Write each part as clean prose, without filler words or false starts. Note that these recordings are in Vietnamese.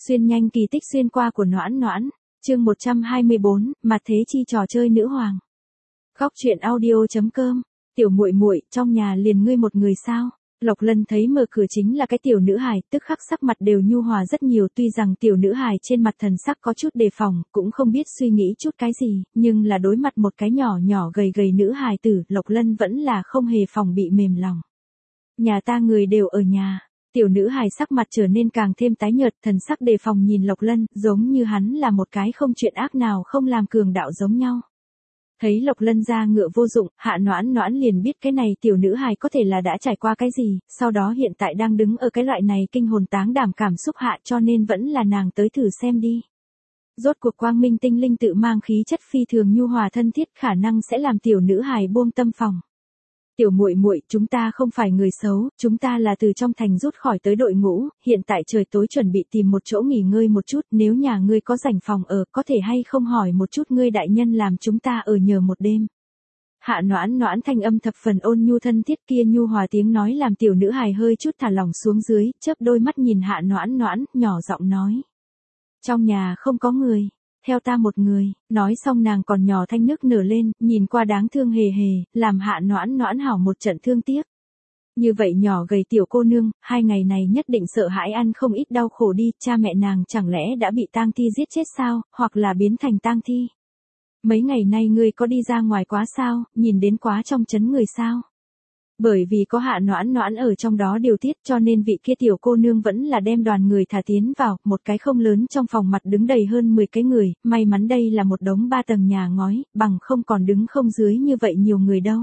Xuyên nhanh kỳ tích xuyên qua của Noãn Noãn, chương 124, mặt thế chi trò chơi nữ hoàng. Góc truyện audio.com, tiểu muội muội, trong nhà liền ngươi một người sao? Lộc Lân thấy mở cửa chính là cái tiểu nữ hài, tức khắc sắc mặt đều nhu hòa rất nhiều, tuy rằng tiểu nữ hài trên mặt thần sắc có chút đề phòng, cũng không biết suy nghĩ chút cái gì, nhưng là đối mặt một cái nhỏ nhỏ gầy gầy nữ hài tử, Lộc Lân vẫn là không hề phòng bị mềm lòng. Nhà ta người đều ở nhà. Tiểu nữ hài sắc mặt trở nên càng thêm tái nhợt, thần sắc đề phòng nhìn Lộc Lân, giống như hắn là một cái không chuyện ác nào không làm cường đạo giống nhau. Thấy Lộc Lân ra ngựa vô dụng, Hạ Noãn Noãn liền biết cái này tiểu nữ hài có thể là đã trải qua cái gì, sau đó hiện tại đang đứng ở cái loại này kinh hồn táng đảm cảm xúc hạ, cho nên vẫn là nàng tới thử xem đi. Rốt cuộc quang minh tinh linh tự mang khí chất phi thường nhu hòa thân thiết, khả năng sẽ làm tiểu nữ hài buông tâm phòng. Tiểu muội muội, chúng ta không phải người xấu, chúng ta là từ trong thành rút khỏi tới đội ngũ, hiện tại trời tối chuẩn bị tìm một chỗ nghỉ ngơi một chút, nếu nhà ngươi có rảnh phòng ở, có thể hay không hỏi một chút ngươi đại nhân làm chúng ta ở nhờ một đêm. Hạ Noãn Noãn thanh âm thập phần ôn nhu thân thiết, kia nhu hòa tiếng nói làm tiểu nữ hài hơi chút thả lỏng xuống dưới, chớp đôi mắt nhìn Hạ Noãn Noãn, nhỏ giọng nói. Trong nhà không có người. Theo ta một người, nói xong nàng còn nhỏ thanh nước nở lên, nhìn qua đáng thương hề hề, làm Hạ Noãn Noãn hảo một trận thương tiếc. Như vậy nhỏ gầy tiểu cô nương, 2 ngày này nhất định sợ hãi ăn không ít đau khổ đi, cha mẹ nàng chẳng lẽ đã bị tang thi giết chết sao, hoặc là biến thành tang thi. Mấy ngày nay ngươi có đi ra ngoài quá sao, nhìn đến quá trong trấn người sao? Bởi vì có Hạ Noãn Noãn ở trong đó điều tiết cho nên vị kia tiểu cô nương vẫn là đem đoàn người thả tiến vào, một cái không lớn trong phòng mặt đứng đầy hơn 10 cái người, may mắn đây là một đống 3 tầng nhà ngói, bằng không còn đứng không dưới như vậy nhiều người đâu.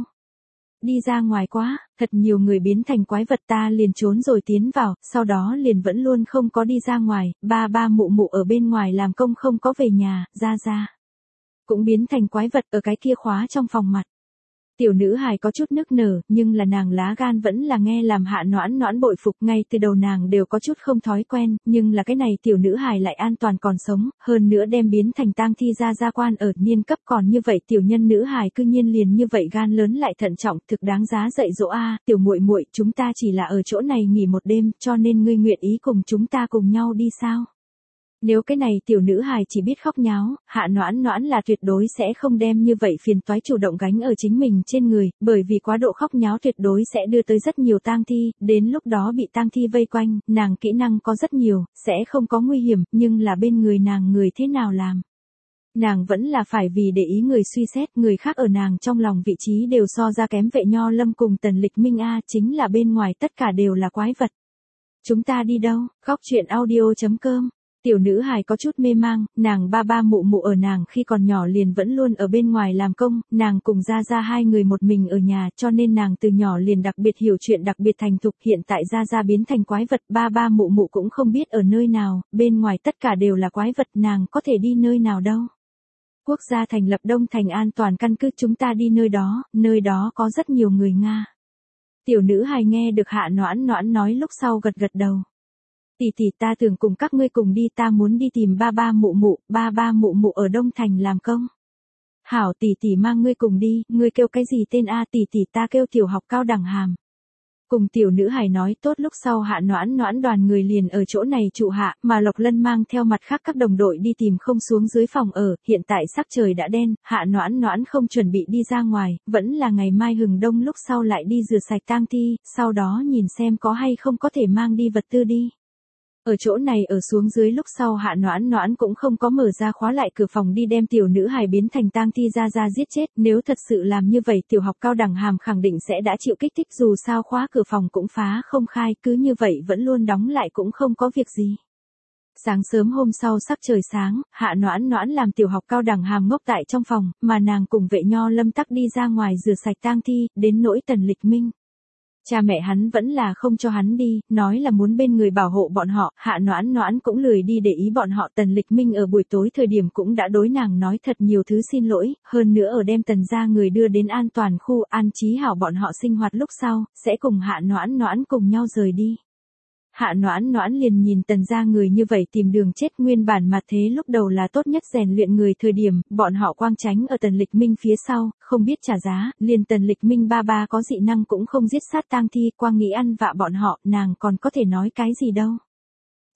Đi ra ngoài quá, thật nhiều người biến thành quái vật ta liền trốn rồi tiến vào, sau đó liền vẫn luôn không có đi ra ngoài, ba mụ mụ ở bên ngoài làm công không có về nhà, ra. Cũng biến thành quái vật ở cái kia khóa trong phòng mặt. Tiểu nữ hài có chút nức nở, nhưng là nàng lá gan vẫn là nghe làm Hạ Noãn Noãn bội phục, ngay từ đầu nàng đều có chút không thói quen, nhưng là cái này tiểu nữ hài lại an toàn còn sống, hơn nữa đem biến thành tang thi ra quan ở niên cấp còn như vậy tiểu nhân nữ hài cư nhiên liền như vậy gan lớn lại thận trọng, thực đáng giá dạy dỗ a, tiểu muội muội, chúng ta chỉ là ở chỗ này nghỉ một đêm, cho nên ngươi nguyện ý cùng chúng ta cùng nhau đi sao? Nếu cái này tiểu nữ hài chỉ biết khóc nháo, Hạ Noãn Noãn là tuyệt đối sẽ không đem như vậy phiền toái chủ động gánh ở chính mình trên người, bởi vì quá độ khóc nháo tuyệt đối sẽ đưa tới rất nhiều tang thi, đến lúc đó bị tang thi vây quanh, nàng kỹ năng có rất nhiều, sẽ không có nguy hiểm, nhưng là bên người nàng người thế nào làm? Nàng vẫn là phải vì để ý người suy xét, người khác ở nàng trong lòng vị trí đều so ra kém Vệ Nho Lâm cùng Tần Lịch Minh a, chính là bên ngoài tất cả đều là quái vật. Chúng ta đi đâu? Góc truyện audio.com. Tiểu nữ hài có chút mê mang, nàng ba mụ mụ ở nàng khi còn nhỏ liền vẫn luôn ở bên ngoài làm công, nàng cùng ra 2 người một mình ở nhà cho nên nàng từ nhỏ liền đặc biệt hiểu chuyện đặc biệt thành thục, hiện tại ra biến thành quái vật, ba mụ mụ cũng không biết ở nơi nào, bên ngoài tất cả đều là quái vật, nàng có thể đi nơi nào đâu. Quốc gia thành lập Đông Thành an toàn căn cứ, chúng ta đi nơi đó có rất nhiều người Nga. Tiểu nữ hài nghe được Hạ Noãn Noãn nói lúc sau gật đầu. Tỷ ta tưởng cùng các ngươi cùng đi, ta muốn đi tìm ba mụ mụ ở Đông Thành làm công. Hảo, tỷ mang ngươi cùng đi, ngươi kêu cái gì tên a? Tỷ ta kêu tiểu học cao đẳng hàm. Cùng tiểu nữ hài nói tốt lúc sau Hạ Noãn Noãn đoàn người liền ở chỗ này trụ hạ, mà Lộc Lân mang theo mặt khác các đồng đội đi tìm không xuống dưới phòng ở, hiện tại sắc trời đã đen, Hạ Noãn Noãn không chuẩn bị đi ra ngoài, vẫn là ngày mai hừng đông lúc sau lại đi rửa sạch tang thi, sau đó nhìn xem có hay không có thể mang đi vật tư đi. Ở chỗ này ở xuống dưới lúc sau Hạ Noãn Noãn cũng không có mở ra khóa lại cửa phòng đi đem tiểu nữ hài biến thành tang thi ra giết chết, nếu thật sự làm như vậy tiểu học cao đẳng hàm khẳng định sẽ đã chịu kích thích, dù sao khóa cửa phòng cũng phá không khai, cứ như vậy vẫn luôn đóng lại cũng không có việc gì. Sáng sớm hôm sau sắc trời sáng, Hạ Noãn Noãn làm tiểu học cao đẳng hàm ngốc tại trong phòng, mà nàng cùng Vệ Nho Lâm tắc đi ra ngoài rửa sạch tang thi, đến nỗi Tần Lịch Minh. Cha mẹ hắn vẫn là không cho hắn đi, nói là muốn bên người bảo hộ bọn họ, Hạ Noãn Noãn cũng lười đi để ý bọn họ. Tần Lịch Minh ở buổi tối thời điểm cũng đã đối nàng nói thật nhiều thứ xin lỗi, hơn nữa ở đem Tần gia người đưa đến an toàn khu an trí hảo bọn họ sinh hoạt lúc sau, sẽ cùng Hạ Noãn Noãn cùng nhau rời đi. Hạ Noãn Noãn liền nhìn Tần gia người như vậy tìm đường chết, nguyên bản mặt thế lúc đầu là tốt nhất rèn luyện người thời điểm, bọn họ quang tránh ở Tần Lịch Minh phía sau, không biết trả giá, liền Tần Lịch Minh ba có dị năng cũng không giết sát tang thi, quang nghĩ ăn vạ bọn họ, nàng còn có thể nói cái gì đâu.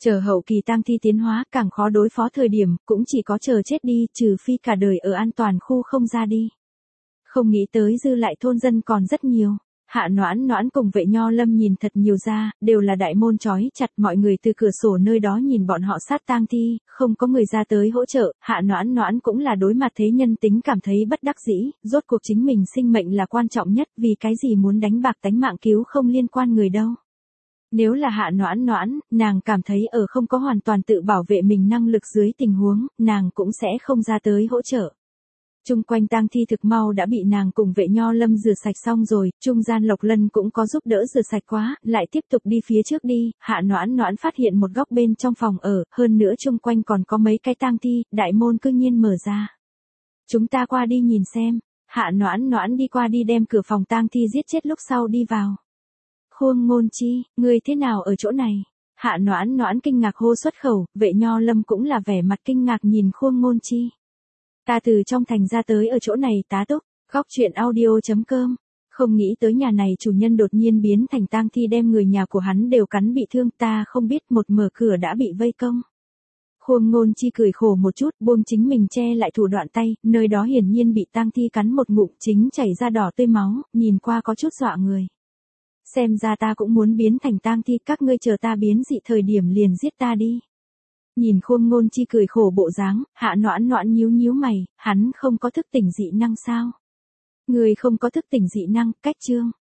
Chờ hậu kỳ tang thi tiến hóa càng khó đối phó thời điểm, cũng chỉ có chờ chết đi, trừ phi cả đời ở an toàn khu không ra đi. Không nghĩ tới dư lại thôn dân còn rất nhiều. Hạ Noãn Noãn cùng Vệ Nho Lâm nhìn thật nhiều ra, đều là đại môn trói chặt, mọi người từ cửa sổ nơi đó nhìn bọn họ sát tang thi, không có người ra tới hỗ trợ, Hạ Noãn Noãn cũng là đối mặt thế nhân tính cảm thấy bất đắc dĩ, rốt cuộc chính mình sinh mệnh là quan trọng nhất, vì cái gì muốn đánh bạc tánh mạng cứu không liên quan người đâu. Nếu là Hạ Noãn Noãn, nàng cảm thấy ở không có hoàn toàn tự bảo vệ mình năng lực dưới tình huống, nàng cũng sẽ không ra tới hỗ trợ. Trung quanh tang thi thực mau đã bị nàng cùng Vệ Nho Lâm rửa sạch xong rồi, trung gian Lộc Lân cũng có giúp đỡ rửa sạch quá, lại tiếp tục đi phía trước đi, Hạ Noãn Noãn phát hiện một góc bên trong phòng ở, hơn nữa trung quanh còn có mấy cái tang thi, đại môn cư nhiên mở ra. Chúng ta qua đi nhìn xem, Hạ Noãn Noãn đi qua đi đem cửa phòng tang thi giết chết lúc sau đi vào. Khuông Ngôn Chi, người thế nào ở chỗ này? Hạ Noãn Noãn kinh ngạc hô xuất khẩu, Vệ Nho Lâm cũng là vẻ mặt kinh ngạc nhìn Khuông Ngôn Chi. Ta từ trong thành ra tới ở chỗ này tá túc, góc chuyện audio.com. Không nghĩ tới nhà này chủ nhân đột nhiên biến thành tang thi đem người nhà của hắn đều cắn bị thương, ta không biết một mở cửa đã bị vây công. Khuông Ngôn Chi cười khổ một chút, buông chính mình che lại thủ đoạn tay, nơi đó hiển nhiên bị tang thi cắn một ngụm chính chảy ra đỏ tươi máu, nhìn qua có chút dọa người. Xem ra ta cũng muốn biến thành tang thi, các ngươi chờ ta biến dị thời điểm liền giết ta đi. Nhìn Khuông Ngôn Chi cười khổ bộ dáng, Hạ Noãn Noãn nhíu nhíu mày, hắn không có thức tỉnh dị năng sao? Người không có thức tỉnh dị năng, cách chương.